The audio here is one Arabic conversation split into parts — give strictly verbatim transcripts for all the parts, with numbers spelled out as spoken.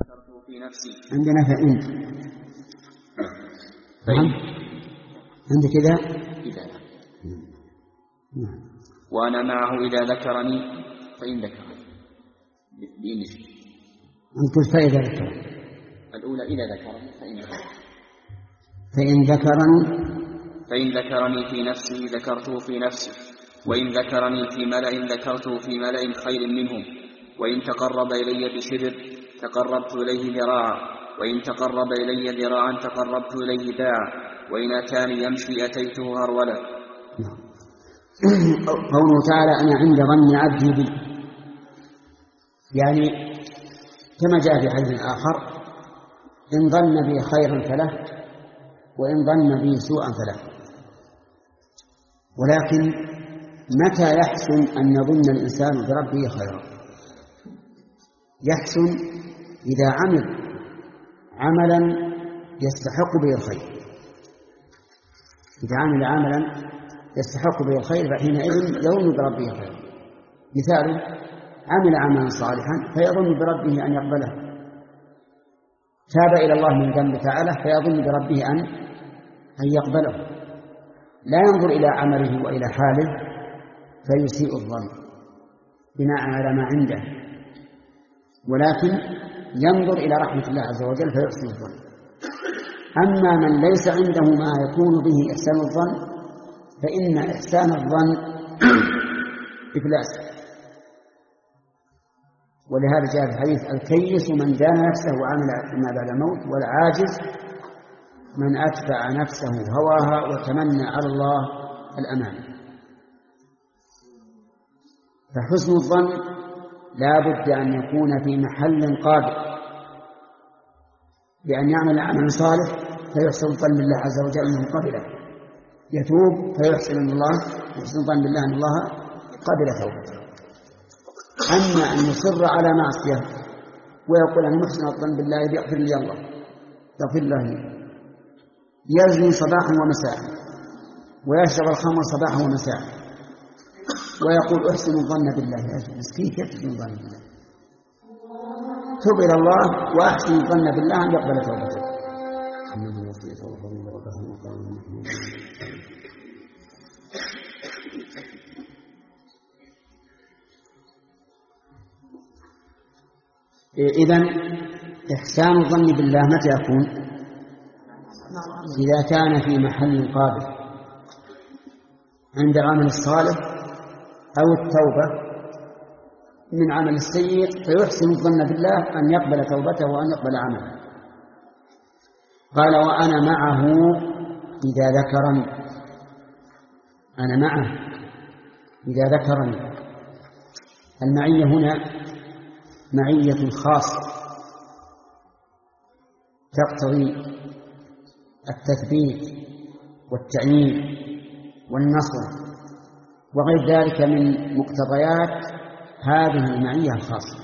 ذكرته في نفسي. عندنا فإن فإن عند كذا إذا وأنا معه إذا ذكرني فإن ذكرني بإنش أنت فإذا ذكرني الأولى إذا ذكرني فإن ذكرني فإن ذكرني فإن ذكرني في نفسه ذكرته في نفسي وإن ذكرني في ملأ ذكرته في ملأ خير منهم وإن تقرب إلي بشبر تقربت إليه ذراعا وإن تقرب إلي ذراعا تقربت إليه باعا وإن أتاني يمشي أتيته هرولا. قوله تعالى أنا عند ظن عبدي بي، يعني كما جاء في حديث آخر إن ظن بي خيرا فله وإن ظن بي سوءا فله. ولكن متى يحسن أن يظن الإنسان بربه خيرا؟ يحسن إذا عمل عملا يستحق به الخير، إذا عمل عملا يستحق به الخير فحينئذ يظن بربه خيرا. مثال عمل عملا صالحا فيظن بربه أن يقبله، تاب إلى الله من ذنب تعالى فيظن بربه أن أن يقبله، لا ينظر إلى عمله وإلى حاله فيسيء الظن بناء على ما عنده، ولكن ينظر إلى رحمة الله عز وجل فيحسن الظن. أما من ليس عنده ما يكون به إحسان الظن فإن إحسان الظن إفلاس. ولهذا جاء في الحديث الكيس من دان نفسه وعمل ما بعد الموت، والعاجز من أتبع نفسه هواها وتمنى على الله الأمان. فحسن الظن لا بد أن يكون في محل قادر بأن يعمل عملا صالح فيحسن الظن بالله عز وجل أنه قبله، يتوب فيحسن أن الله يحسن الظن بالله أن الله قبل توبته. أما أن يصر على معصية ويقول أن محسن الظن بالله يغفر لي الله يغفر له، يزني صباحا ومساء ويشرب الخمر صباحا ومساء ويقول أحسن الظن بالله، مسكين كيف تحسن الظن بالله؟ تب إلى الله وأحسن الظن بالله أن يقبل توبته. إذن إحسان الظن بالله متى يكون؟ إذا كان في محل قابل عند العمل الصالح أو التوبة من عمل السيء فيحسن الظن بالله أن يقبل توبته وأن يقبل عمله. قال وأنا معه إذا ذكرني، أنا معه إذا ذكرني. المعية هنا معية خاصة تقتضي التثبيت والتعيين والنصر وغير ذلك من مقتضيات هذه المعية الخاصة.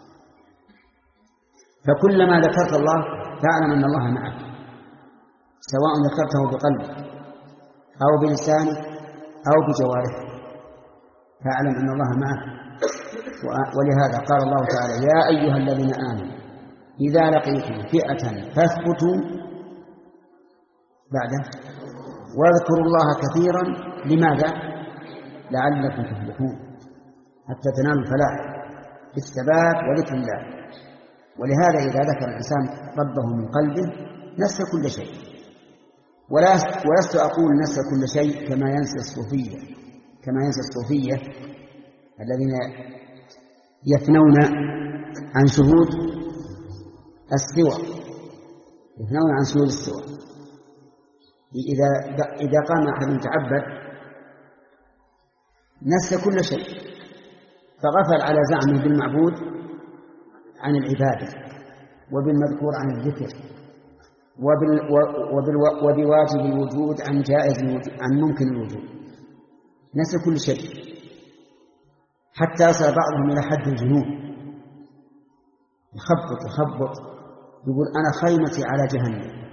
فكلما ذكرت الله فاعلم أن الله معك، سواء ذكرته بقلبك أو بلسانك أو بجوارحك، فاعلم أن الله معك. ولهذا قال الله تعالى يا أيها الذين آمنوا إذا لقيتم فئة فاثبتوا بعده واذكروا الله كثيرا. لماذا؟ لعلكم تفلحون، حتى تنالوا الفلاح بالثبات وذكر الله. ولهذا إذا ذكر الإنسان ربه من قلبه نسى كل شيء. ولست أقول نسى كل شيء كما ينسى الصوفية، كما ينسى الصوفية الذين يفنون عن شهود السوى، يفنون عن شهود السوى. إذا إذا قام أحد يتعبد نسى كل شيء فغفل على زعمه بالمعبود عن العبادة وبالمذكور عن الذكر وبواجب الوجود عن جائز الوجود عن ممكن الوجود، نسى كل شيء حتى يصل بعضهم إلى حد الجنون، يخبط يخبط يقول أنا خيمتي على جهنم.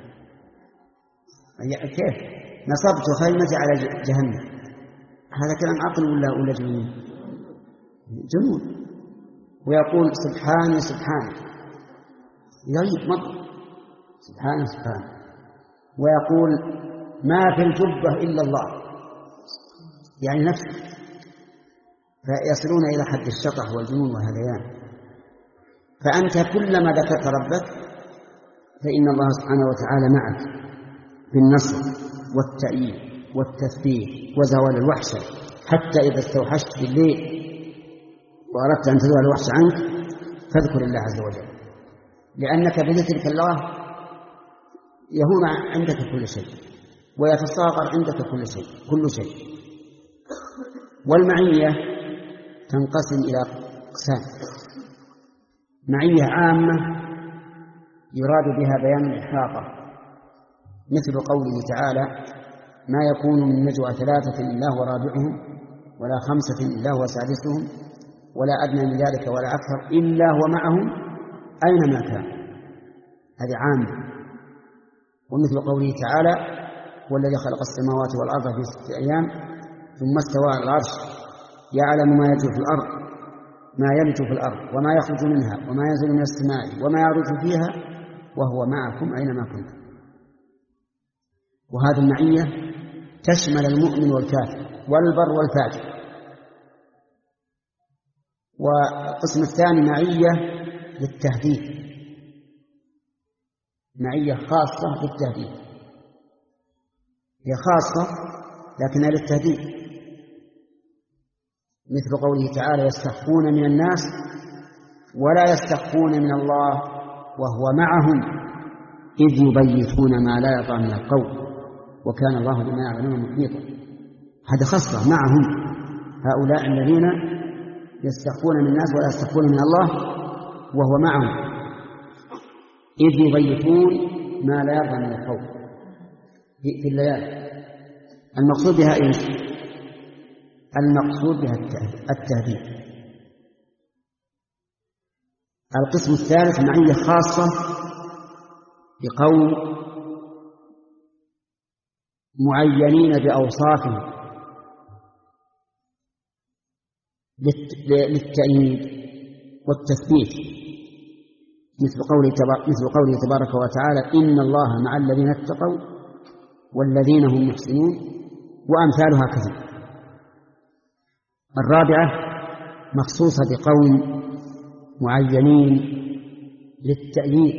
كيف نصبت خيمتي على جهنم؟ هذا كلام عقل ولا ولا جنون؟ جنون. ويقول سبحانه سبحانه يغيب مطر سبحانه سبحانه. ويقول ما في الجبة إلا الله، يعني نفسه، فيصلون إلى حد الشطح والجنون والهذيان. فأنت كلما ذكرت ربك فإن الله سبحانه وتعالى معك بالنصر والتأييد والتثبيت وزوال الوحشة. حتى إذا استوحشت بالليل وأردت أن تزول الوحشة عنك فاذكر الله عز وجل، لأنك بذكرك الله يهون عندك كل شيء ويتصاغر عندك كل شيء كل شيء. والمعية تنقسم إلى أقسام: معية عامة يراد بها بيان الإحاطة، مثل قوله تعالى: ما يكون من نجوى ثلاثة إلا هو رابعهم ولا خمسة إلا هو سادسهم ولا أدنى من ذلك ولا أكثر إلا هو معهم أينما كان. هذه عامة. ومثل قوله تعالى: هو الذي خلق السماوات والأرض في ستة أيام ثم استوى على العرش يعلم ما يلج في الأرض ما يلج في الأرض وما يخرج منها وما ينزل من السماء وما يعرج فيها وهو معكم أينما كنتم. وهذه المعية تشمل المؤمن والكافر والبر والفاجر. والقسم الثاني معية للتهديد، معية خاصة للتهديد، هي خاصة لكنها للتهديد، مثل قوله تعالى: يستخفون من الناس ولا يستخفون من الله وهو معهم إذ يبيتون ما لا يرضى من القول وكان الله بما يعملون محيطا. هذا خاصة معهم، هؤلاء الذين يستخفون من الناس ولا يستخفون من الله وهو معهم إذ يبيتون ما لا يرضى من القول في الليالي. المقصود بها إيش؟ المقصود بها التهديد. القسم الثالث معية خاصة بقوم معينين بأوصافهم للتأييد والتثبيت، مثل قوله مثل قوله تبارك وتعالى: إن الله مع الذين اتقوا والذين هم محسنون، وأمثالها كثير. الرابعة مخصوصة بقوم معينين للتأييد،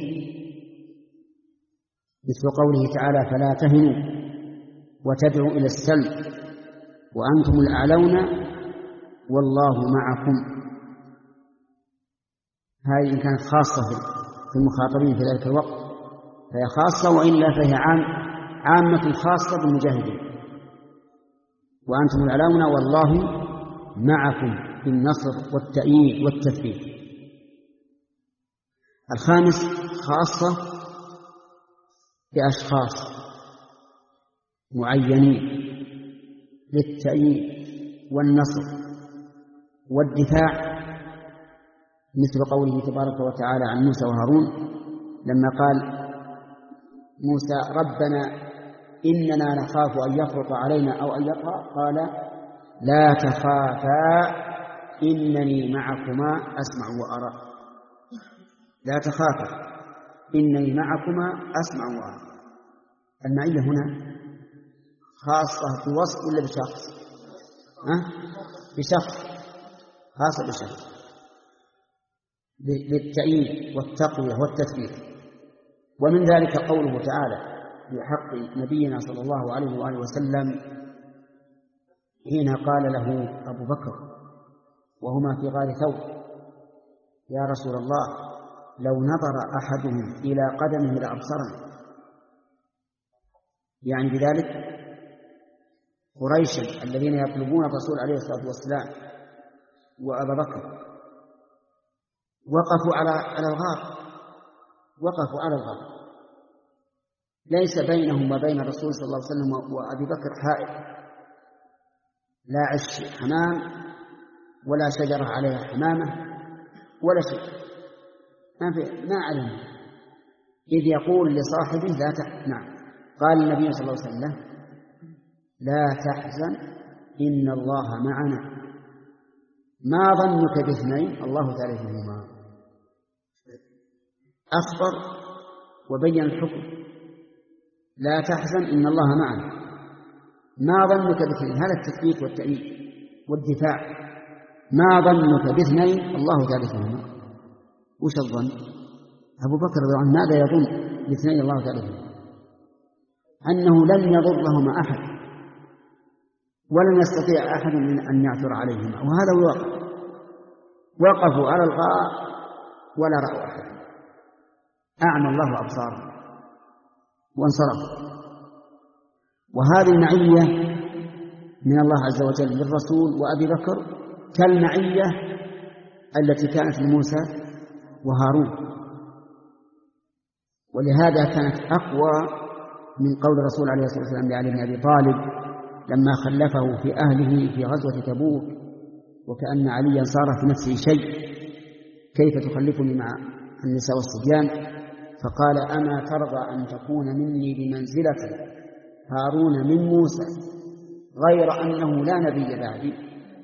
مثل قوله تعالى: فلا تهنوا وتدعوا إلى السلم وأنتم الأعلون والله معكم. هذه إن كانت خاصة في المخاطبين في ذلك الوقت فهي خاصة، وإلا فهي عام عامة خاصة بالمجاهدين. وأنتم الأعلون والله معكم بالنصر والتأييد والتثبيت. الخامس خاصة بأشخاص معينين للتأييد والنصر والدفاع، مثل قوله تبارك وتعالى عن موسى وهارون لما قال موسى: ربنا إننا نخاف أن يفرط علينا أو أن يطغى، قال: لا تخافا إنني معكما أسمع وأرى. لا تخافا إنني معكما أسمع وأرى. المعية هنا خاصة بوصف ولا بشخص؟ أه؟ بشخص، خاصة بشخص بالتأييد والتقوية والتثبيت. ومن ذلك قوله تعالى في حق نبينا صلى الله عليه وآله وسلم حين قال له أبو بكر وهما في غار ثور: يا رسول الله لو نظر أحدهم إلى قدمه لأبصرنا. يعني بذلك قريشا الذين يطلبون الرسول عليه الصلاة والسلام وأبا بكر وقفوا على على الغار، وقفوا على الغار، ليس بينهم وبين الرسول صلى الله عليه وسلم وأبي بكر حائط، لا عش حمام ولا شجرة عليها حمامة ولا شيء، ما في ما علم. إذ يقول لصاحبه لا تحزن. نعم، قال النبي صلى الله عليه وسلم: لا تحزن إن الله معنا، ما ظنك باثنين الله ثالثهما. أخبر وبين الحكم: لا تحزن إن الله معنا. ما ظنك باثنين؟ هذا التثبيت والتأييد والدفاع. ما ظنك باثنين الله ثالثهما؟ وش الظن؟ أبو بكر رضي الله عنه ماذا يظن باثنين الله ثالثهما؟ أنه لن يضرهما أحد ولن يستطيع أحد من أن يعثر عليهما، وهذا الواقع. وقفوا على الغار ولا رأوا أحد، أعمى الله أبصارهم وانصرفوا. وهذه المعية من الله عز وجل للرسول وأبي بكر كالمعية التي كانت لموسى وهارون، ولهذا كانت أقوى من قول الرسول عليه الصلاة والسلام لعلي بن أبي طالب لما خلفه في أهله في غزوة تبوك: وكأن عليا صار في نفسه شيء، كيف تخلفني مع النساء والصبيان؟ فقال: أما ترضى أن تكون مني بمنزلة هارون من موسى غير أنه لا نبي بعدي؟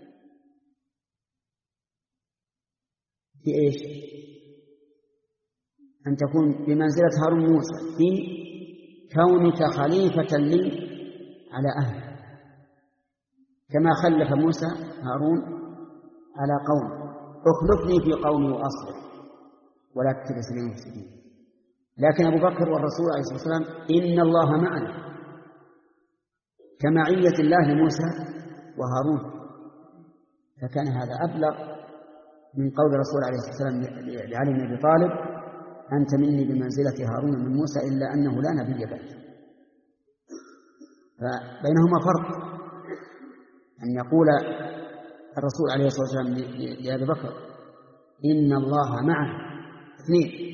في إيش؟ أن تكون بمنزلة هارون موسى في كونك خليفة لي على أهل، كما خلف موسى هارون على قوم: اخلفني في قومي وأصلح ولا تتبع سبيل المفسدين. لكن أبو بكر والرسول عليه الصلاة والسلام إن الله معنا، كمعية الله لموسى وهارون. فكان هذا أبلغ من قول الرسول عليه الصلاة والسلام لعلي بن أبي طالب: أنت مني بمنزلة هارون من موسى إلا أنه لا نبي بعد. فبينهما فرق، أن يقول الرسول عليه الصلاة والسلام لأبي بكر: إن الله معه، اثنين،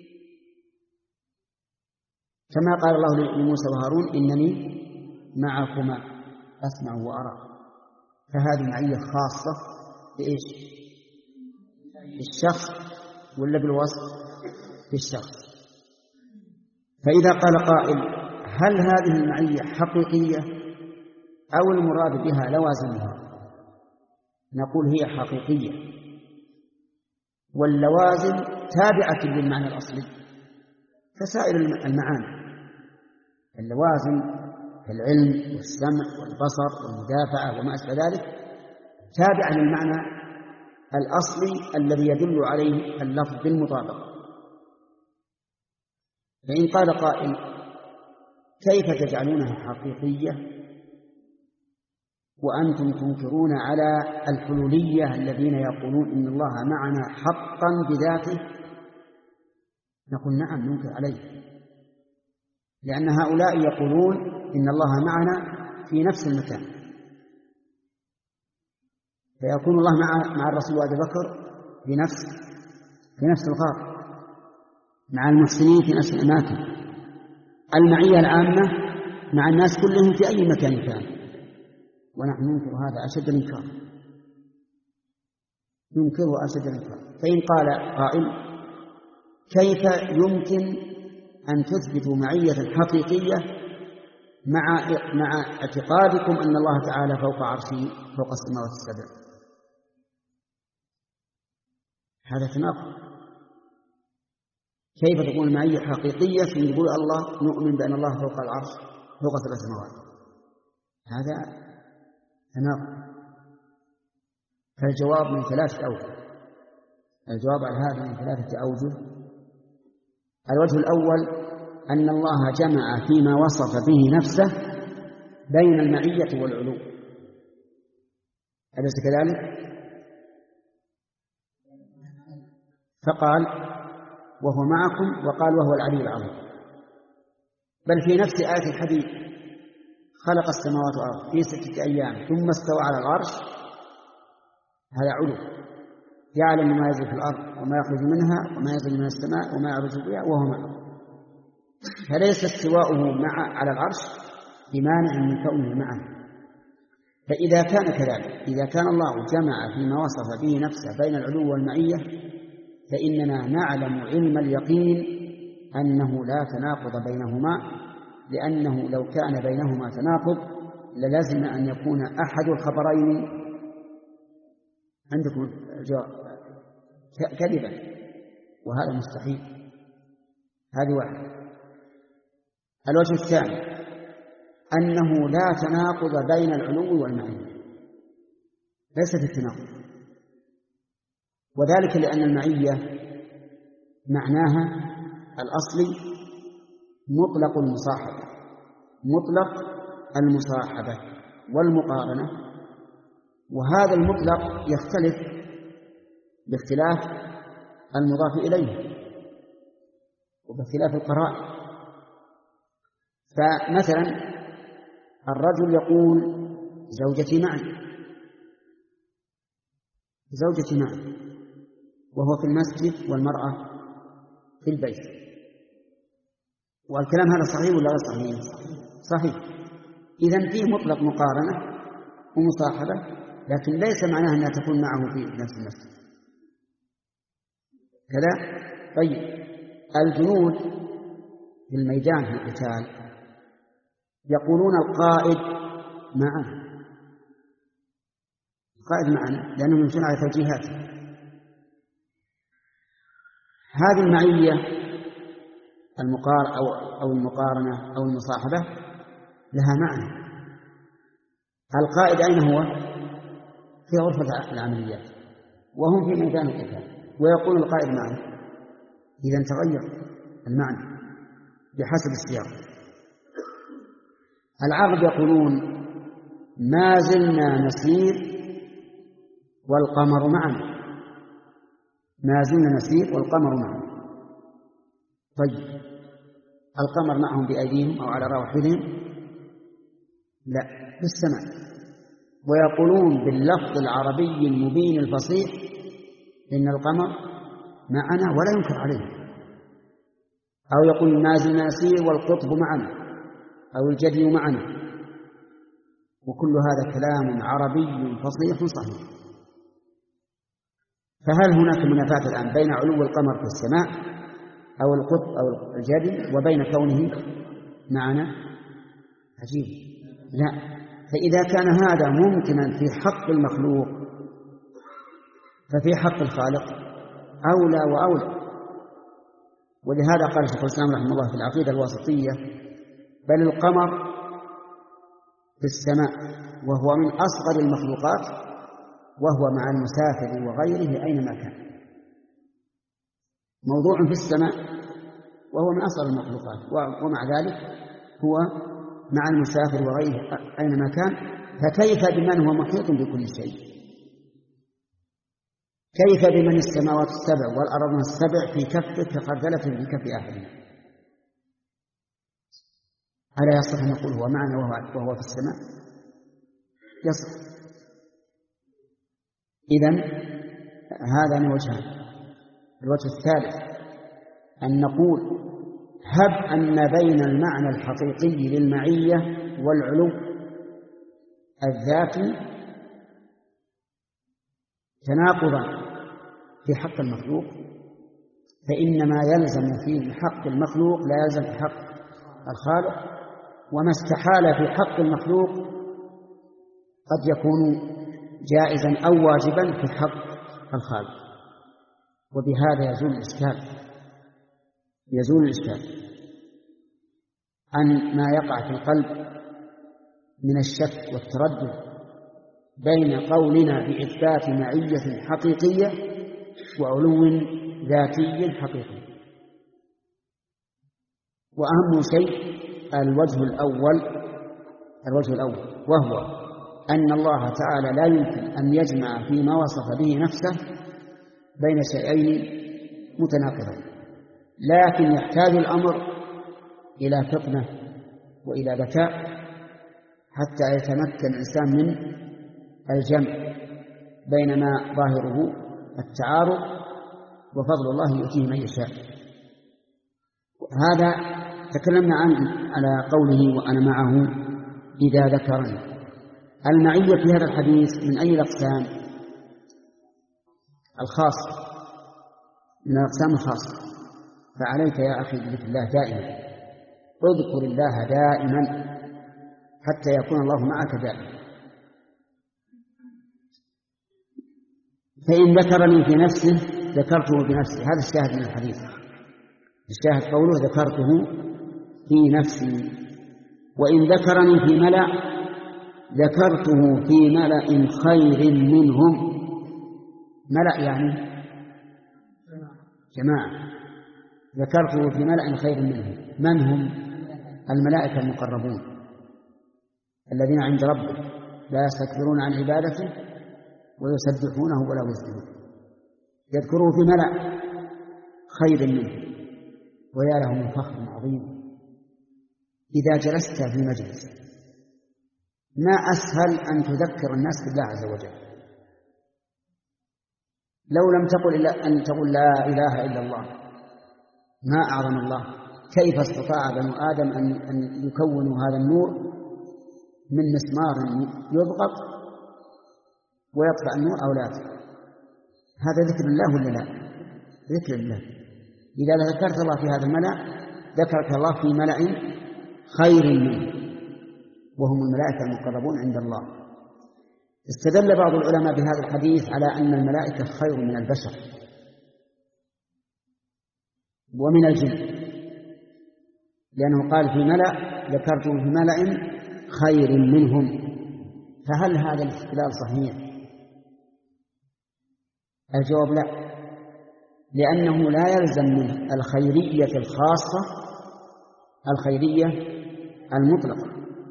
كما قال الله لموسى وهارون: إنني معكما أسمع وأرى. فهذه معية خاصة بإيش؟ بالشخص ولا بالوصف؟ بالشخص. فإذا قال قائل: هل هذه المعية حقيقية أو المراد بها لوازمها؟ نقول هي حقيقية، واللوازم تابعة للمعنى الأصلي كسائر المعاني. اللوازم كالعلم والسمع والبصر والمدافعة وما أشبه ذلك تابعة للمعنى الأصلي الذي يدل عليه اللفظ بالمطابقة. فإن قال قائل: كيف تجعلونها حقيقية وأنتم تنكرون على الحلولية الذين يقولون إن الله معنا حقا بذاته؟ نقول: نعم، ننكر عليه، لأن هؤلاء يقولون إن الله معنا في نفس المكان، فيكون الله مع مع الرسول وأبي بكر في نفس في نفس الغار، مع المحسنين في نفس الأماكن. المعية العامة مع الناس كلهم في أي مكان كان، ونحن ننكر هذا أشد الإنكار، ننكره أشد الإنكار. فإن قال قائل: كيف يمكن أن تثبتوا معية حقيقية مع مع اعتقادكم أن الله تعالى فوق عرشه فوق السماوات السبع؟ هذا تناقض. كيف تكون المعية حقيقية في يقول الله نؤمن بأن الله فوق العرش فوق سبع سماوات؟ هذا تناقض. فالجواب من ثلاثة أوجه. الجواب على هذا من ثلاثة أوجه. الوجه الأول أن الله جمع فيما وصف به نفسه بين المعية والعلو، أليس كذلك؟ فقال: وهو معكم، وقال: وهو العلي العظيم. بل في نفس آية الحديث: خلق السماوات والأرض في ستة أيام ثم استوى على العرش. هذا علو، يعلم ما يجري في الأرض وما يخرج منها وما ينزل من السماء وما يعرج بها وهو معه. فليس استواؤه مع على العرش بمانع من كونه معه. فإذا كان كذلك، إذا كان الله جمع فيما وصف به نفسه بين العلو والمعية، فإننا نعلم علم اليقين أنه لا تناقض بينهما، لأنه لو كان بينهما تناقض للازم أن يكون أحد الخبرين عندكم جواب كذبا، وهذا مستحيل. هذه واحدة. الوجه الثاني أنه لا تناقض بين العلو والمعية، ليس في التناقض، وذلك لأن المعية معناها الأصلي مطلق المصاحبة، مطلق المصاحبة والمقارنة، وهذا المطلق يختلف باختلاف المضاف إليه وباختلاف القرائن. فمثلا الرجل يقول زوجتي معي، زوجتي معي، وهو في المسجد والمرأة في البيت. والكلام هذا صحيح ولا غير صحيح؟ صحيح. إذن فيه مطلق مقارنة ومصاحبة، لكن ليس معناه أنها تكون معه في نفس المسجد كذا. طيب الجنود في الميدان في القتال يقولون القائد معنا، القائد معنا لأنهم يمشون على توجيهاته. هذه المعية المقار أو أو المقارنة أو المصاحبة لها معنى. القائد أين هو؟ في غرفة العمليات وهم في ميدان القتال، ويقول القائد معنا، إذا تغير المعنى بحسب السياق. العرب يقولون ما زلنا نسير والقمر معنا، ما زلنا نسير والقمر معنا. طيب القمر معهم بأيديهم أو على رواحلهم؟ لا، في السماء. ويقولون باللفظ العربي المبين الفصيح إن القمر معنا ولا ينكر عليه. أو يقول ما زلنا نسير والقطب معنا أو الجدي معنا، وكل هذا كلام عربي فصيح صحيح. فهل هناك منافاة الآن بين علو القمر في السماء أو القطب أو الجدي وبين كونه معنا؟ عجيب. لا. فإذا كان هذا ممكنا في حق المخلوق ففي حق الخالق أولى وأولى. ولهذا قال شيخ الإسلام رحمه الله في العقيدة الواسطية بل القمر في السماء وهو من أصغر المخلوقات وهو مع المسافر وغيره أينما كان. موضوع في السماء وهو من أصغر المخلوقات، ومع ذلك هو مع المسافر وغيره أينما كان. فكيف بمن هو محيط بكل شيء؟ كيف بمن السماوات السبع والأرض السبع في كفه كخردلة في كف أحدهم؟ ألا يصح أن نقول هو معنا وهو في السماء؟ يصح. إذن هذا من وجهان. الوجه الثالث أن نقول هب أن بين المعنى الحقيقي للمعية والعلو الذاتي تناقضا في حق المخلوق، فإنما يلزم في حق المخلوق لا يلزم في حق الخالق، وما استحال في حق المخلوق قد يكون جائزا أو واجبا في حق الخالق. وبهذا يزول الإشكال يزول الإشكال عن ما يقع في القلب من الشك والتردد بين قولنا بإثبات معية حقيقية وعلو ذاتي حقيقي. وأهم شيء الوجه الأول الوجه الأول وهو أن الله تعالى لا يمكن أن يجمع فيما وصف به نفسه بين شيئين متناقضين، لكن يحتاج الأمر إلى فطنة وإلى ذكاء حتى يتمكن الإنسان من الجمع بين ما ظاهره التعارض وفضل الله يؤتيه من يشاء. هذا تكلمنا عنه على قوله وأنا معه إذا ذكرني. المعية في هذا الحديث من أي الأقسام؟ الخاص، من الأقسام الخاصة. فعليك يا أخي بذكر الله دائما، اذكر الله دائما حتى يكون الله معك دائما. فإن ذكرني في نفسه ذكرته بنفسي، هذا الشاهد من الحديث. الشاهد قوله ذكرته في نفسي، وإن ذكرني في ملأ ذكرته في ملأ خير منهم. ملأ يعني جماعة، ذكرته في ملأ خير منهم. من هم؟ الملائكة المقربون الذين عند ربه لا يستكبرون عن عبادته ويسبحونه ولا يسبحون. يذكره في ملأ خير منه، ويا له من فخر عظيم. إذا جلست في مجلس ما أسهل أن تذكر الناس بالله عز وجل. لو لم تقل إلا أن تقول لا إله إلا الله، ما أعظم الله. كيف استطاع بنو آدم أن يكونوا هذا النور من مسمار يضغط ويطفأ النور أو لا؟ هذا ذكر الله ولا لا؟ ذكر الله. إذا ذكرت الله في هذا الملأ ذكرك الله في ملأ خير منه، وهم الملائكة المقربون عند الله. استدل بعض العلماء بهذا الحديث على أن الملائكة خير من البشر ومن الجن، لأنه قال في ملأ ذكرته في ملأ خير منهم. فهل هذا الاستدلال صحيح؟ الجواب لا، لأنه لا يلزم من الخيرية الخاصة الخيرية المطلقة،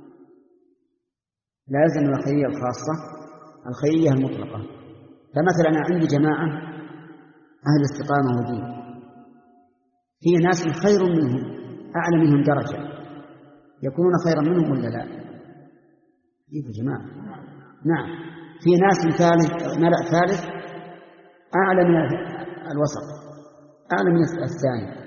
لا يلزم من الخيرية الخاصة الخيرية المطلقة. فمثلا أنا عندي جماعة أهل استقامة ودين، فيه ناس خير منهم أعلى منهم درجة، يكونون خيرا منهم ولا لا؟ كيف يا جماعة؟ نعم، في ناس ثالث ملأ ثالث أعلى من الوسط، أعلى من الثاني،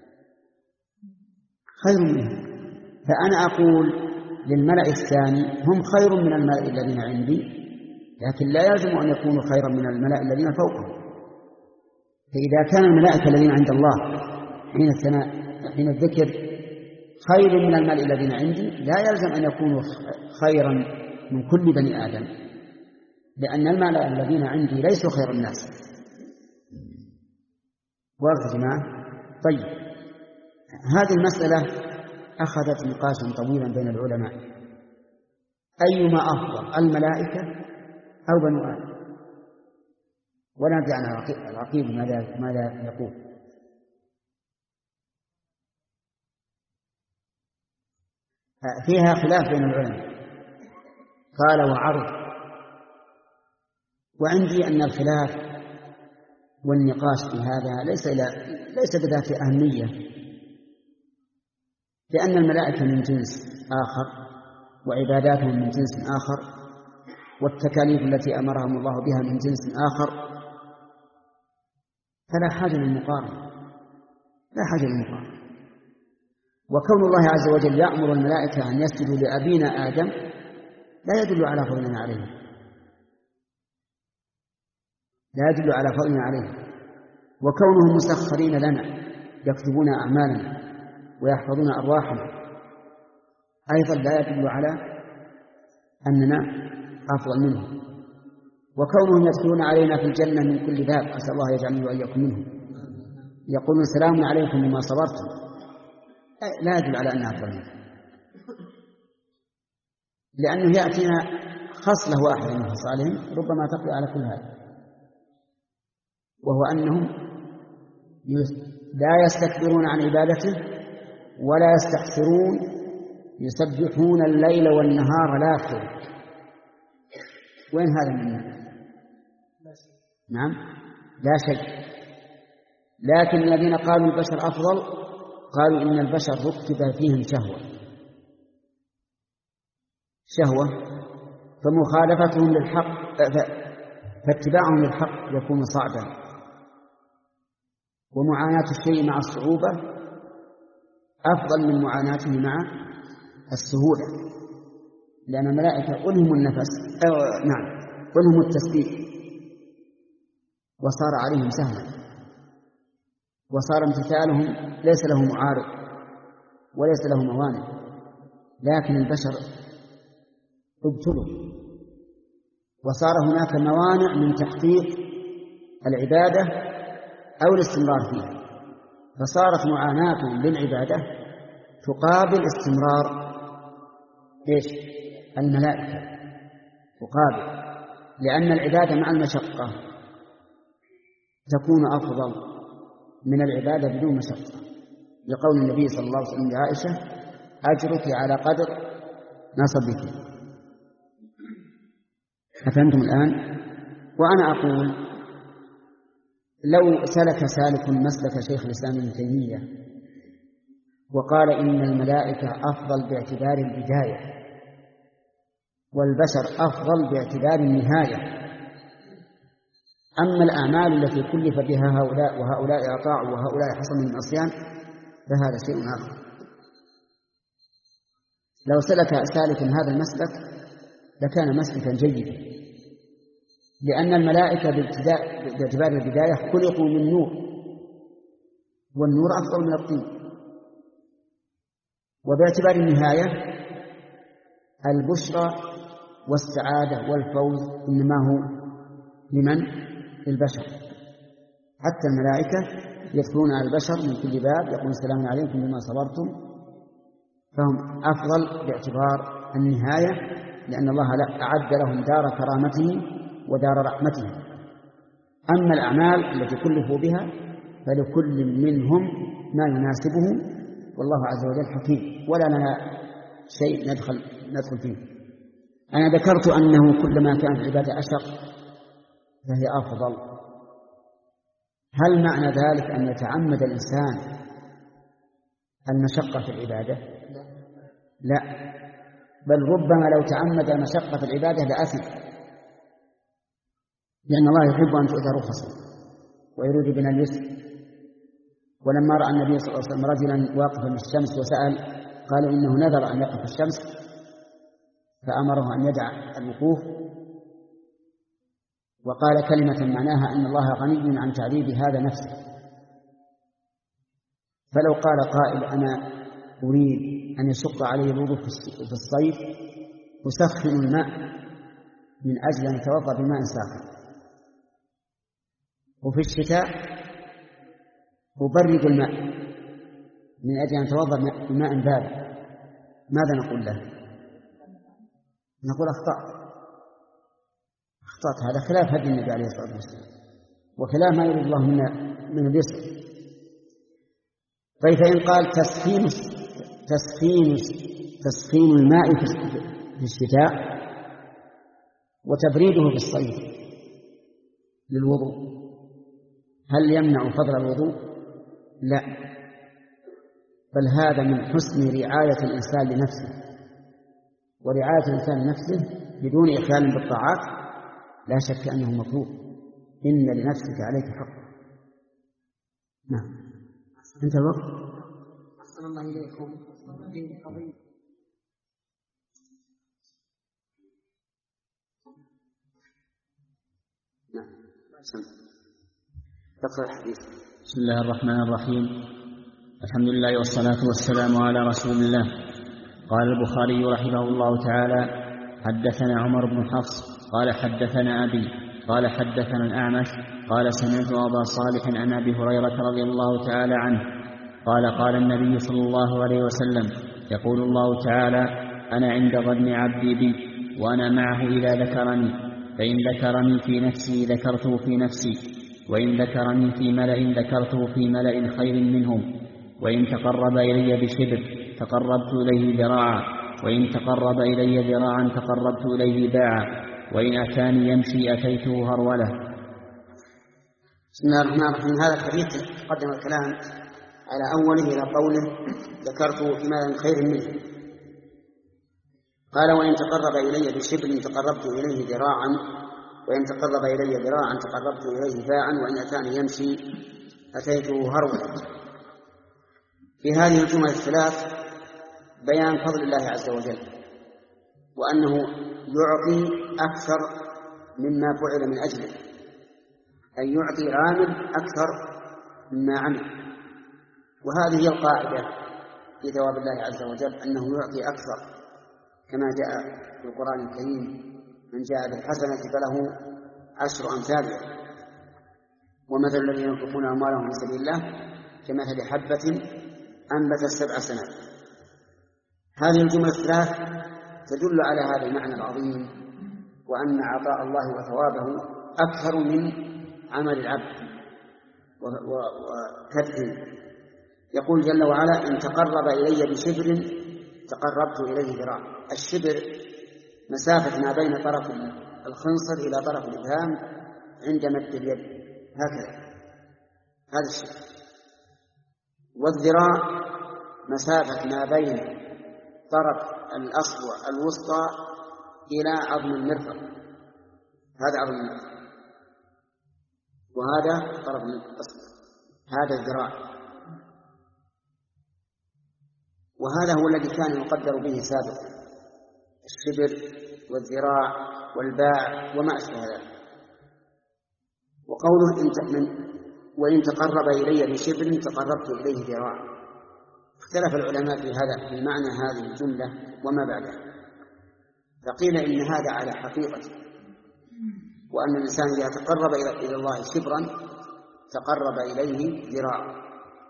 خير منهم. فأنا أقول للملأ الثاني هم خير من الملأ الذين عندي، لكن لا يلزم أن يكونوا خيرا من الملأ الذين فوقهم. فإذا كان الملائكة الذين عند الله حين الثناء حين الذكر خير من الملأ الذين عندي، لا يلزم أن يكونوا خيرا من كل بني آدم، لأن الملأ الذين عندي ليسوا خير الناس. واضح يا جماعة؟ طيب، هذه المسألة أخذت نقاشا طويلا بين العلماء، أيما أفضل الملائكة أو بنو آدم؟ ولا ندري عن العقيل ماذا ماذا يقول. فيها خلاف بين العلماء، قال وعرض. وعندي أن الخلاف والنقاش في هذا ليس ليس بذات أهمية، لأن الملائكة من جنس آخر وعباداتهم من جنس آخر والتكاليف التي أمرهم الله بها من جنس آخر، فلا حاجة للمقارنة، لا حاجة للمقارنة. وكون الله عز وجل يأمر الملائكة أن يسجدوا لأبينا آدم لا يدل على فضلنا عليه، لا يدل على فضلنا عليه. وكونهم مسخرين لنا يكتبون أعمالنا ويحفظون أرواحنا أيضا لا يدل على أننا أفضل منهم. وكونهم يدخلون علينا في الجنة من كل باب، أسأل الله يجعلني وإياكم منهم، يقولون سلام عليكم بما صبرتم، لا يدل على أننا أفضل منهم، لأنه يأتينا خصلة واحدة من خصالهم ربما تقضي على كل هذا، وهو أنهم لا يستكبرون عن عبادته ولا يستحسرون، يسبحون الليل والنهار لا يفترون. وين هذا من؟ نعم، لا شيء. لكن الذين قالوا البشر أفضل قالوا إن البشر ركب فيهم شهوة شهوة فمخالفتهم للحق فاتباعهم للحق يكون صعبا، ومعاناة الشيء مع الصعوبة أفضل من معاناته مع السهولة، لأن الملائكة ألهم النفس أو نعم ألهم التسبيح وصار عليهم سهلا، وصار امتثالهم ليس له معارض وليس له موانع. لكن البشر ابتلوا وصار هناك موانع من تحقيق العبادة أو الاستمرار فيها، فصارت معاناة للعبادة تقابل استمرار إيش؟ الملائكة تقابل، لأن العبادة مع المشقة تكون أفضل من العبادة بدون مشقة، لقول النبي صلى الله عليه وسلم لعائشة: أجرك على قدر نصبك. أفهمتم الآن؟ وأنا أقول لو سلك سالك مسلك شيخ الإسلام ابن تيمية وقال إن الملائكة أفضل باعتبار البداية والبشر أفضل باعتبار النهاية، أما الأعمال التي كلف بها هؤلاء وهؤلاء أطاعوا وهؤلاء حصل من العصيان فهذا شيء آخر. لو سلك سالك هذا المسلك لكان مسلكا جيدا، لأن الملائكة باعتبار البداية خلقوا من نور، والنور أفضل من الطين. وباعتبار النهاية البشرى والسعادة والفوز إنما هو لمن؟ للبشر. حتى الملائكة يدخلون على البشر من كل باب يقولون سلام عليكم بما صبرتم، فهم أفضل باعتبار النهاية، لأن الله أعد لهم دار كرامته ودار رحمته. أما الأعمال التي كلفوا بها فلكل منهم ما يناسبه، والله عز وجل حكيم ولا لنا شيء ندخل ندخل فيه. أنا ذكرت أنه كلما كانت العبادة أشق فهي أفضل. هل معنى ذلك أن يتعمد الإنسان المشقة في العبادة؟ لا، بل ربما لو تعمد المشقة في العبادة لأثم، لأن الله يحب أن تؤتى رخصا ويريد بنا اليسر. ولما رأى النبي صلى الله عليه وسلم رجلا واقفا في الشمس وسأل قالوا إنه نذر أن يقف في الشمس فأمره أن يدع الوقوف، وقال كلمة معناها أن الله غني عن تعذيب هذا نفسه. فلو قال قائل أنا أريد أن يشق علي الوضوء في الصيف أسخن الماء من أجل أن يتوضأ بماء ساخن، وفي الشتاء أبرد الماء من أجل أن يتوضأ بماء بارد، ماذا نقول له؟ نقول أخطأت أخطأت هذا خلاف هدي النبي عليه الصلاة والسلام وخلاف ما يريد الله منا من اليسر. طيب فإن قال تسخين تسخين تسخين الماء في الشتاء وتبريده في الصيف للوضوء، هل يمنع فضل الوضوء؟ لا، بل هذا من حسن رعاية الإنسان لنفسه، ورعاية الإنسان لنفسه بدون إخلال بالطاعات لا شك أنه مطلوب. إن لنفسك عليك حق. نعم، أنت الوقت. أحسن الله إليكم في قضية نعم تقرأ الحديث. بسم الله الرحمن الرحيم، الحمد لله والصلاة والسلام على رسول الله. قال البخاري رحمه الله تعالى: حدثنا عمر بن حفص قال حدثنا أبي قال حدثنا الأعمش قال سمعت أبا صالح عن أبي هريرة رضي الله تعالى عنه قال: قال النبي صلى الله عليه وسلم: يقول الله تعالى: أنا عند ظن عبدي بي وأنا معه إذا ذكرني، فإن ذكرني في نفسي ذكرته في نفسي، وإن ذكرني في ملأ ذكرته في ملأ خير منهم، وإن تقرب إلي بشبر تقربت إليه ذراعا، وإن تقرب إلي ذراعا تقربت إليه باعا، وإن أتاني يمشي أتيته هرولة. بسم الله الرحمن الرحيم. هذا الحديث قدم الكلام على أوله إلى قوله: ذكرته في ملأ خير منه. قال: وإن تقرب إلي بشبر تقربت إليه ذراعا، وإن تقرب إلي ذراعا تقربت إليه باعا، وإن أتاني يمشي أتيته هرولة. في هذه الجمل الثلاث بيان فضل الله عز وجل، وأنه يعطي أكثر مما فعل من أجله، أي يعطي العامل أكثر مما عمل. وهذه هي القاعدة في ثواب الله عز وجل، أنه يعطي أكثر، كما جاء في القرآن الكريم: من جاء بالحسنة فله عشر أمثالها، ومثل الذين ينفقون أموالهم في سبيل الله كمثل حبة أنبتت سبع سنابل. هذه الجمل الثلاث تدل على هذا المعنى العظيم، وأن عطاء الله وثوابه أكثر من عمل العبد وكده. يقول جل وعلا: إن تقرب إلي بشبر تقربت إليه ذراعا. الشبر مسافة ما بين طرف الخنصر إلى طرف الإبهام عند مد اليد، هكذا، هذا الشبر. والذراع مسافة ما بين طرف الأصبع الوسطى إلى عظم المرفق، هذا عظم المرفق، وهذا طرف الأصبع، هذا الذراع. وهذا هو الذي كان يقدر به سابقا، الشبر والذراع والباع وما أشبه ذلك. وقوله إن وإن تقرب إلي بشبر تقربت إليه ذراعا. اختلف العلماء في هذا في معنى هذه الجملة وما بعدها، فقيل إن هذا على حقيقته، وأن الإنسان إذا تقرب إلى الله شبرا تقرب إليه ذراعا.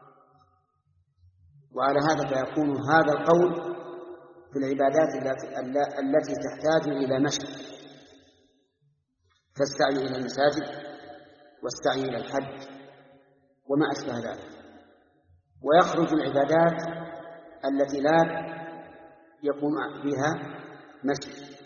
وعلى هذا فيكون هذا القول في العبادات التي تحتاج إلى مشي، فالسعي إلى المساجد والسعي إلى الحج وما أشبه ذلك. ويخرج العبادات التي لا يكون فيها مشي،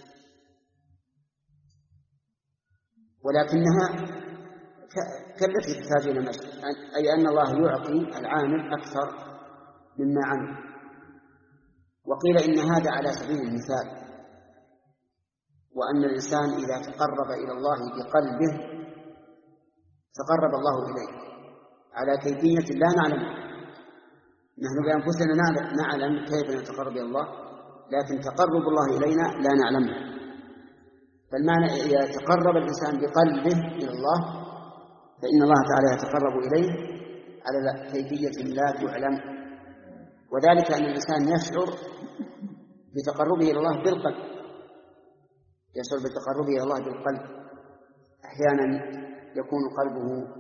ولكنها كالتي تحتاج إلى مشي، أي أن الله يعطي العامل أكثر مما عمل. وقيل إن هذا على سبيل المثال، وأن الإنسان إذا تقرب إلى الله بقلبه تقرب الله إليه على كيفية لا نعلم. نحن بأنفسنا نعلم كيف نتقرب إلى الله، لكن تقرب الله إلينا لا نعلمه. فالمعنى إذا تقرب الإنسان بقلبه إلى الله فإن الله تعالى يتقرب إليه على كيفية لا تعلم، وذلك أن الإنسان يشعر بتقربه إلى الله بالقلب، يشعر بتقربه إلى الله بالقلب. أحيانا يكون قلبه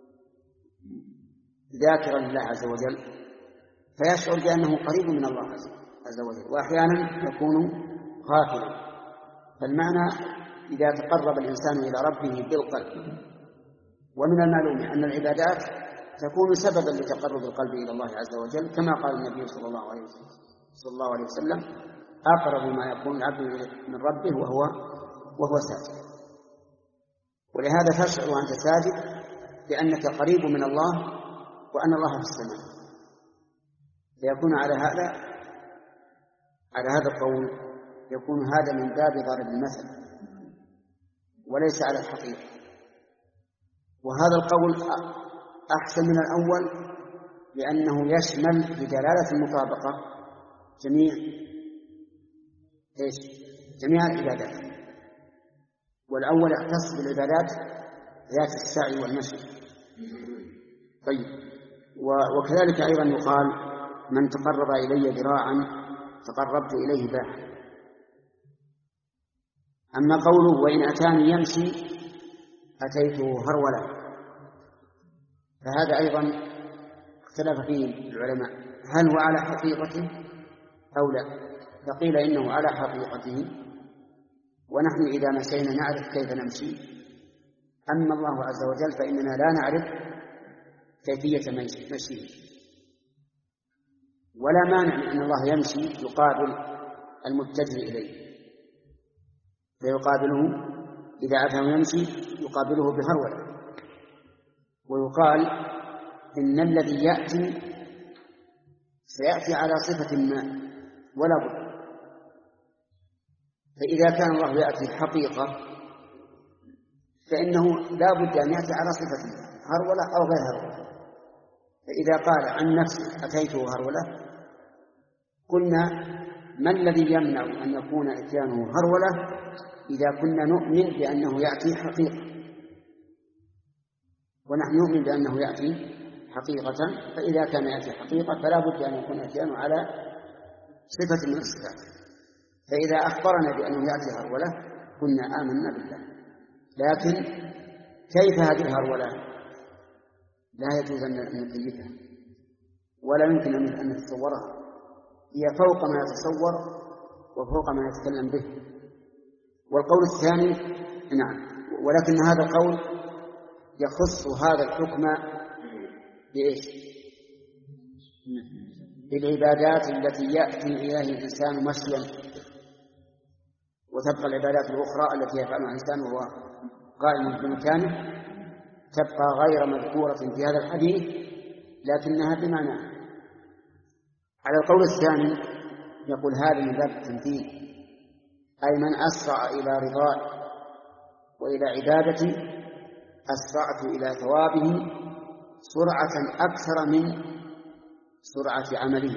ذاكرا لله عز وجل فيشعر بأنه قريب من الله عز وجل، وأحيانا يكون غافلا. فالمعنى إذا تقرب الإنسان إلى ربه بالقلب. ومن المعلوم أن العبادات تكون سببا لتقرب القلب إلى الله عز وجل، كما قال النبي صلى الله عليه وسلم, صلى الله عليه وسلم أقرب ما يكون العبد من ربه وهو, وهو ساجد. ولهذا تشعر وأنت ساجد بأنك قريب من الله وأن الله في السماء. فيكون على هذا على هذا القول يكون هذا من باب ضرب المثل وليس على الحقيقة. وهذا القول أحسن من الأول لأنه يشمل بدلالة المطابقة جميع إيش؟ جميع العبادات، والأول يختص بالعبادات ذات السعي والمشي. طيب، وكذلك أيضا يقال: من تقرب إلي ذراعا تقربت إليه باعا. أما قوله: وإن أتاني يمشي أتيته هرولا، فهذا أيضا اختلف فيه العلماء، هل هو على حقيقته أو لا؟ فقيل إنه على حقيقته، ونحن إذا مشينا نعرف كيف نمشي. أما الله عز وجل فإننا لا نعرف كيفية مشيه. ولا مانع من أن الله يمشي يقابل المتجه إليه، فيقابله إذا أتاه يمشي يقابله بهرولة. ويقال إن الذي يأتي سيأتي على صفة ما ولا بد. فإذا كان الله يأتي حقيقة فإنه لا بد أن يأتي على صفة هرولة أو غير هرولة. فإذا قال عن نفسه أتيته هرولة قلنا: ما الذي يمنع أن يكون إتيانه هرولة إذا كنا نؤمن بأنه يأتي حقيقة؟ ونحن نؤمن بأنه يأتي حقيقة، فإذا كان يأتي حقيقة فلا بد أن يكون إتيانه على صفة من الصفات. فإذا أخبرنا بأنه يأتي هرولة كنا آمنا بالله. لكن كيف هذه الهرولة؟ لا يجوز أن نكيفها، ولا يمكن أن نتصورها، هي فوق ما يتصور وفوق ما يتكلم به. والقول الثاني نعم، ولكن هذا القول يخص هذا الحكم بإيش؟ بالعبادات التي يأتي إليها الإنسان مشيا، وتبقى العبادات الأخرى التي يفعلها الإنسان وهو قائم في مكانه تبقى غير مذكورة في هذا الحديث لكنها بمعنى. على القول الثاني يقول هذا من باب التمثيل، أي من أسرع إلى رضاء وإلى عبادة أسرعت إلى ثوابه سرعة أكثر من سرعة عمله.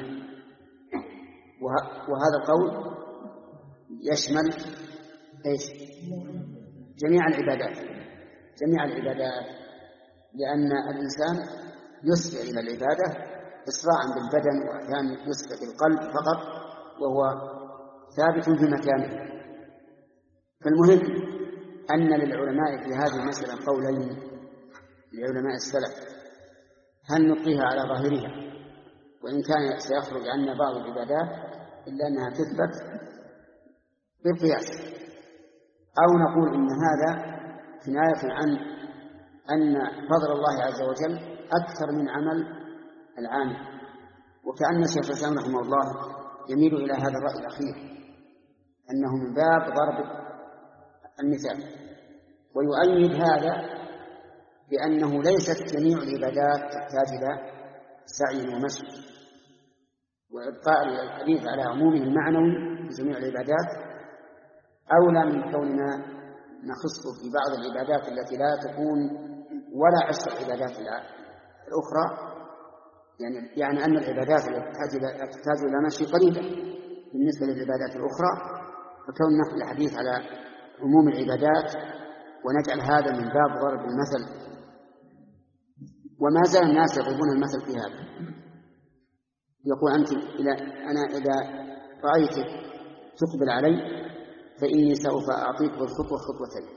وهذا القول يشمل إيش؟ جميع العبادات، جميع العبادات، لأن الإنسان يسرع إلى العبادة إسراعا بالبدن، وأحيانا يسرع بالقلب فقط وهو ثابت في مكانه. فالمهم أن للعلماء في هذه المسألة قولين لعلماء السلف، هل نلقيها على ظاهرها وإن كان سيخرج عنا بعض العبادات إلا أنها تثبت بالقياس، أو نقول إن هذا كناية عن أن فضل الله عز وجل أكثر من عمل العامل. وكأن الشيخ الإسلام رحمه الله يميل إلى هذا الرأي الأخير أنه من باب ضرب المثال، ويؤيد هذا بأنه ليست جميع العبادات تحتاج إلى سعي ومشي، وإبقاء الحديث على عمومه المعنوي بجميع العبادات أولى من كوننا نخص في بعض العبادات التي لا تكون ولا عشر العبادات الأخرى، يعني يعني أن العبادات التي تحتاج إلى مشي قليلة بالنسبة للعبادات الأخرى، فكون نحن الحديث على عموم العبادات ونجعل هذا من باب ضرب المثل. وما زال الناس يضربون المثل في هذا، يقول أنت إذا أنا إذا رأيتك تقبل علي فإني سوف أعطيك بالخطوة خطوتين،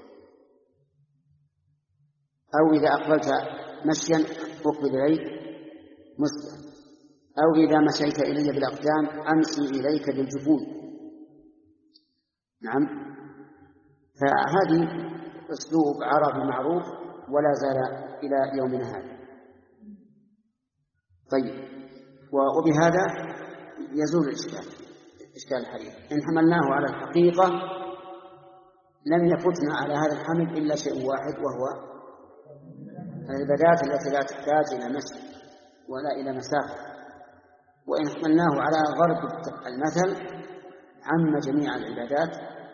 أو إذا أقبلت مشيا أقبل إليك مسرعا، أو إذا مشيت إلي بالأقدام أمشي إليك بالجفون. نعم، فهذه أسلوب عربي معروف ولا زال إلى يومنا هذا. طيب، وبهذا يزول الإشكال إشكال الحديث. إن حملناه على الحقيقة لم يفتنا على هذا الحمل إلا شيء واحد، وهو العبادات التي لا تحتاج إلى مشي ولا إلى مسافة. وإن حملناه على ضرب المثل عم جميع العبادات،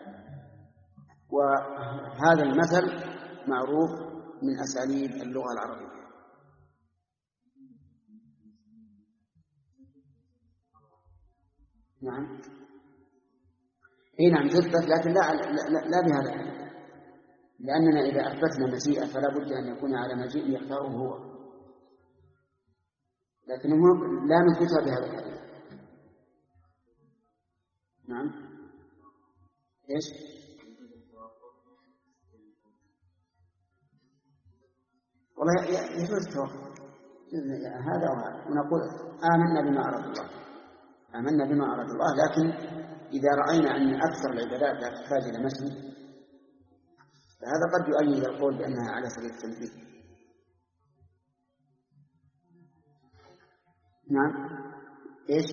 وهذا المثل معروف من أساليب اللغة العربية. نعم، إيه نعم تثبت، لكن لا, لا, لا بهذا، لأننا إذا أثبتنا مجيئة فلا بد أن يكون على مجيء يختاره هو، لكن لا نثبتها بهذا الحديث. نعم، إيش؟ والله يجوز التوقف هذا وهذا، ونقول آمنا بما أراد الله، آمنا بما أراد الله، لكن إذا رأينا أن أكثر العبادات لا تحتاج إلى مشي فهذا قد يؤيد القول بأنها على سبيل التنفيذ. نعم، إيش؟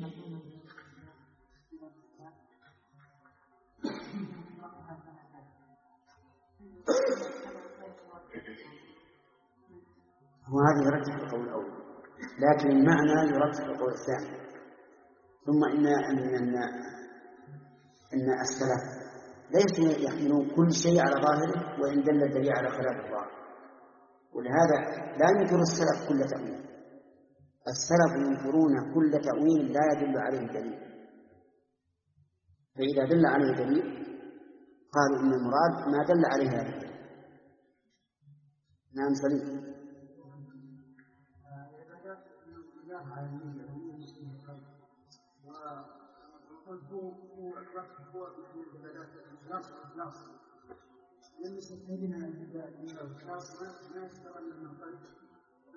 وهذا يرجح القول الأول، لكن المعنى يرجح القول الثاني. ثم إن أن أن أن السلف ليسوا يحملون كل شيء على ظاهره وإن دل الدليل على خلاف الظاهر، ولهذا لا ينكر السلف كل تأويل. السلف ينكرون كل تأويل لا يدل عليه دليل، فإذا دل عليه دليل قالوا إن المراد ما دل عليه هذا الدليل. نعم سليم.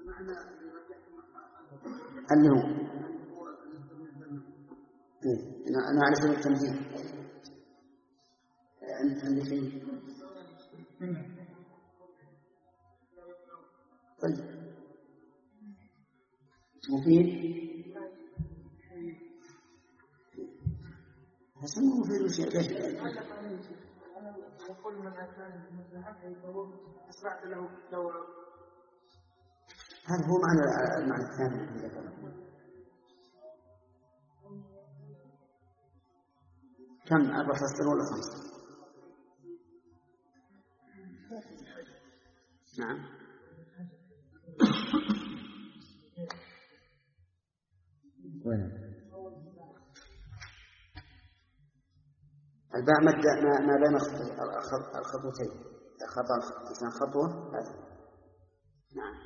اللي هو أنا أنا على سبيل التمثيل عندي شيء. طيب مفيد حسن مفيد وشيء ليش وكل من أتاني المسلحة أسرعت له الدورة. هذا هو معنى المعنى الثاني الذي ذكره. كم أربع فصل ولا خمسة؟ نعم. وين الباء مد ما بين الخطوتين خطأ مثلا خطوة هذا. نعم.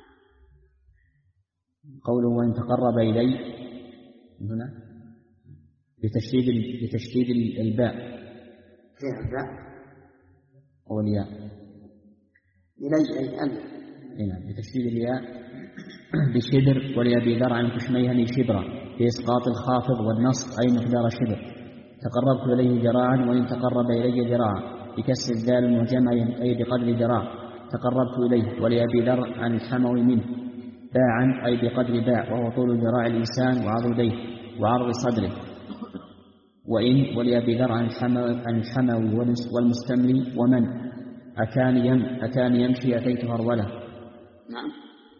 قوله وإن تقرب إلي هنا بتشديد بتشديد الباء فيها الباء أو الياء إلي أي أن هنا بتشديد الياء بشبر ولأبي ذر عن كشميهني شبرا بإسقاط الخافض والنصب أي مقدار شبر. تقربت إليه ذراعا وإن تقرب إلي ذراعا بكسر الذال المعجمة أي بقدر ذراع. تقربت إليه ولأبي ذر عن الحمو منه باعا أي بقدر باع وهو طول ذراع الإنسان وعضديه وعرض صدره. وإن ولأبي ذر عن الحمو والمستملي ومن أكان يم أكان يمشي أتيت هرولة. نعم.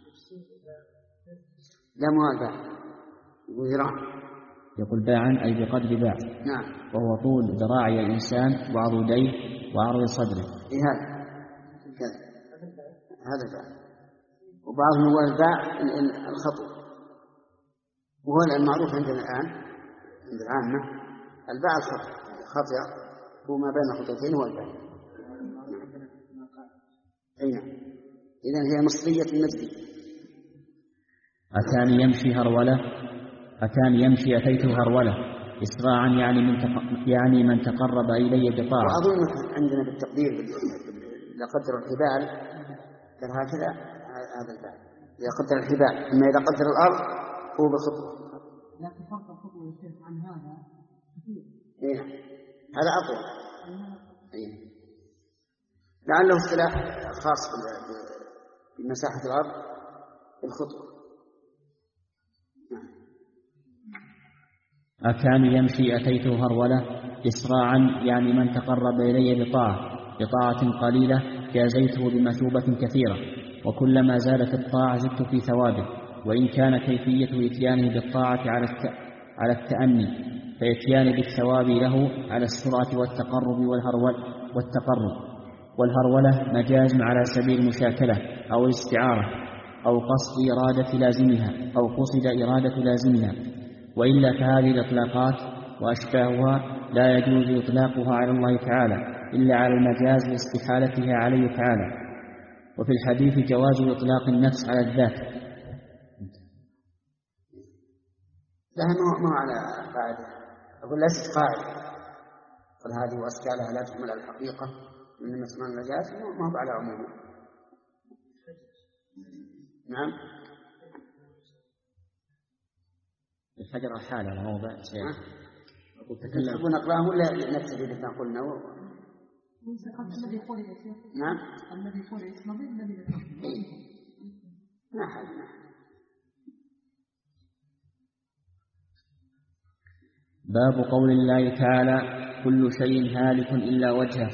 لا موالبة وذراع يقول باعا أي بقدر باع. نعم. وهو طول ذراعي الإنسان وعضديه وعرض صدره. إيه هذا كذا هذا باع. وبعضهم هو الباع الخطو وهو المعروف عندنا الآن عند العامة الباع الخطو خطأ هو ما بين خطوتين هو الباع. أي نعم. إذن هي مصرية المجد. أتاني يمشي هرولة أتاني يمشي أتيته هرولة إسراعا يعني من يعني من تقرب إلي بطاعة. وأظن عندنا بالتقدير إذا قدر الحبال ترى هكذا هذا الباع إذا قدر الحبال أما إذا قدر الأرض هو بخطوة. لكن فرق الخطوة يا شيخ عن هذا كثير. إيه هذا أطول. إيه لعله اختلاف خاص بمساحة الأرض الخطوة. أكان يمشي أتيته هرولة إسراعا يعني من تقرب إلي بطاعة بطاعة قليلة جازيته بمثوبة كثيرة وكلما زادت الطاعة زدت في ثوابه. وإن كان كيفية إتيانه بالطاعة على على التأني فإتيان بالثواب له على السرعة والتقرب والهرول والتقرب والهرولة مجاز على سبيل المشاكلة أو الاستعارة أو قصد إرادة لازمها أو قصد إرادة لازمها. وإلا فهذه الإطلاقات وأشباهها لا يجوز إطلاقها على الله تعالى إلا على المجاز لاستحالتها عليه تعالى. وفي الحديث جواز إطلاق النفس على الذات. لا ما على قاعدة أقول ليست قاعدة قل هذه وأشكالها لا تحمل على الحقيقة من مسمى المجاز ما هو على عمومه. نعم. الحجر حالة على موضع شيء. تحبون نقرأه ولا نكتفي بما قلنا؟ نعم. الذي يقول اسمه الذي ذكرته. ما حد. باب قول الله تعالى كل شيء هالك إلا وجهه.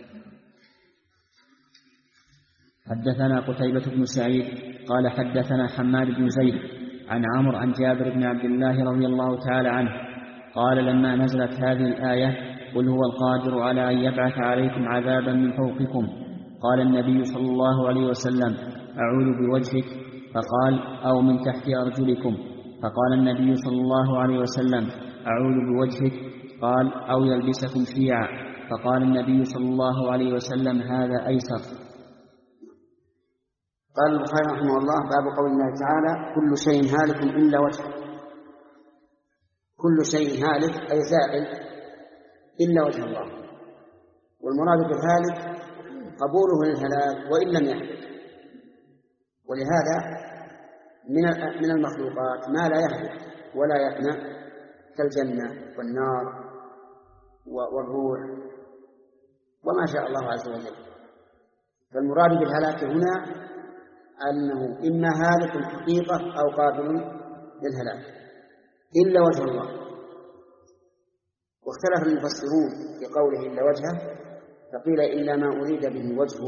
حدثنا قتيبة بن سعيد قال حدثنا حماد بن زيد عن عمرو عن جابر بن عبد الله رضي الله تعالى عنه قال لما نزلت هذه الآية قل هو القادر على أن يبعث عليكم عذابا من فوقكم قال النبي صلى الله عليه وسلم أعوذ بوجهك فقال أو من تحت أرجلكم فقال النبي صلى الله عليه وسلم أعوذ بوجهك قال أو يلبسكم شيعا فقال النبي صلى الله عليه وسلم هذا أيسر. قال البخاري رحمه الله باب قول الله تعالى كل شيء هالك إلا وجهه. كل شيء هالك أي زائل إلا وجه الله. والمراد بالهالك قبوله للهلاك وإن لم يهلك. ولهذا من من المخلوقات ما لا يهلك ولا يفنى كالجنة والنار والروح وما شاء الله عز وجل. فالمراد بالهلاك هنا أنه إما هالك الحقيقة أو قابل للهلاك إلا وجه الله. واختلف المفسرون في قوله إلا وجهه، فقيل إلا ما أريد به وجهه،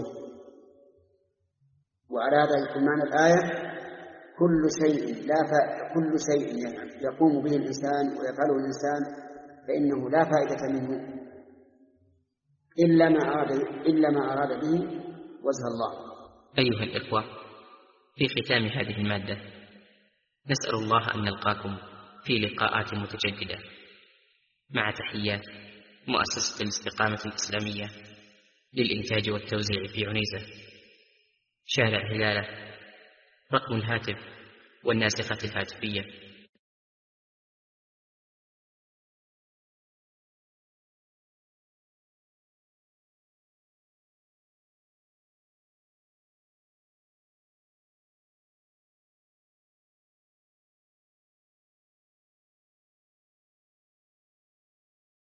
وعلى هذا المعنى الآية كل شيء لا ف... كل شيء يقوم به الإنسان ويفعله الإنسان فإنه لا فائدة منه إلا ما أراد إلا ما أراد به وجه الله. أيها الإخوة، في ختام هذه المادة نسأل الله أن نلقاكم في لقاءات متجددة، مع تحيات مؤسسة الاستقامة الإسلامية للإنتاج والتوزيع في عنيزة، شارع هلالة، رقم الهاتف والناسخة الهاتفية